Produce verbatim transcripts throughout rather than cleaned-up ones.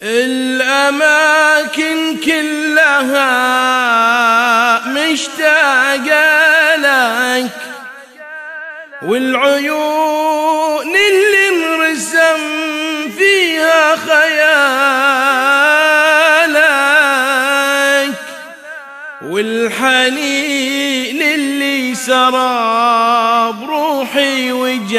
الأماكن كلها مشتاقة لك، والعيون اللي انرسم فيها خيالك، والحنين اللي سرى بروحي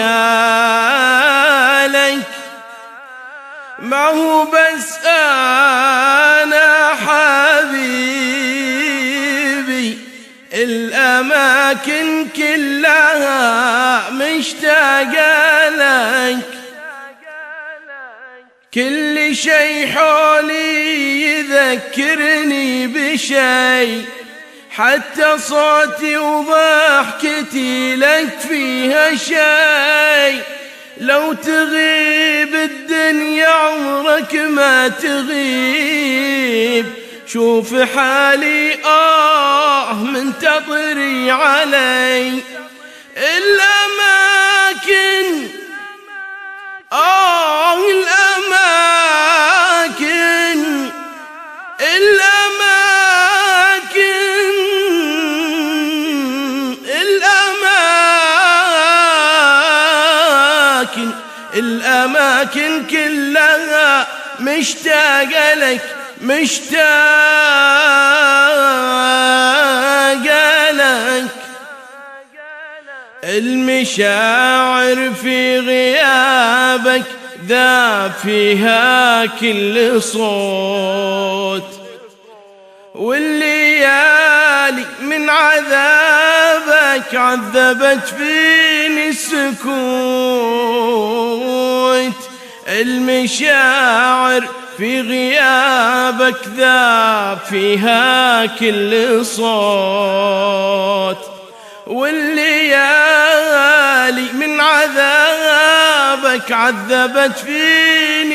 وجالك. ما هو بس أنا حبيبي، الأماكن كلها مشتاقة لك. كل شي حولي يذكرني بشي، حتى صوتي وضحكتي لك فيها شي. لو تغيب الدنيا عمرك ما تغيب، شوف حالي آه منتظري علي. الأماكن آه الأماكن الأماكن الأماكن الأماكن كلها مشتاقة لك، مشتاقة لك. المشاعر في غيابك ذاب فيها كل صوت، والليالي من عذابك عذبت فيني السكوت. المشاعر في غيابك ذاب فيها كل صوت، والليالي من عذابك عذبت فيني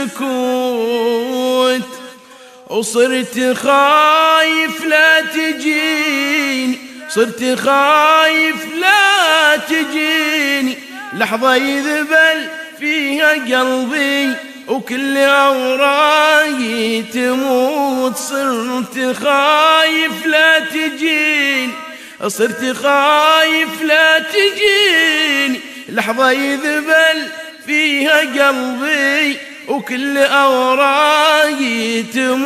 السكوت. وصرت خايف لا تجيني، صرت خايف لا تجيني لحظة يذبل فيها قلبي وكل أوراقي تموت. صرت خايف لا تجيني، صرت خايف لا تجيني لحظة يذبل فيها قلبي وكل أوراقي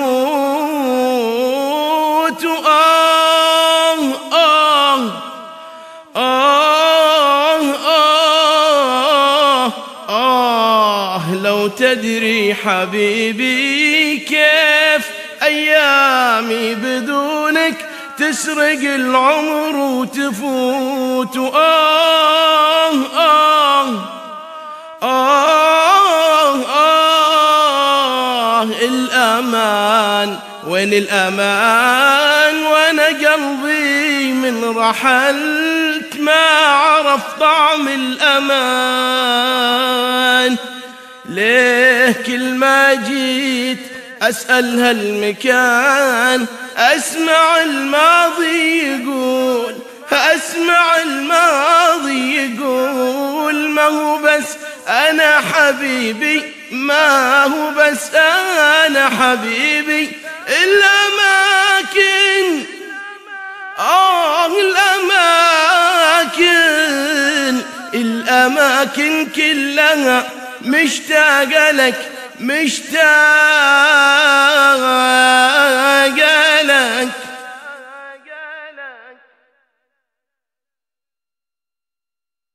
تموت. آه آه آه آه آه لو تدري حبيبي كيف أيامي بدونك تسرق العمر وتفوت. آه آه آه آه الأمان وين الأمان، وأنا قلبي من رحلت ما عرف طعم الأمان. ليه كل ما جيت أسأل هالمكان أسمع الماضي يقول، أسمع الماضي يقول ما هو بس أنا حبيبي، ما هو بس أنا حبيبي. الأماكن آه الأماكن الأماكن كلها مشتاقة لك، مشتاقة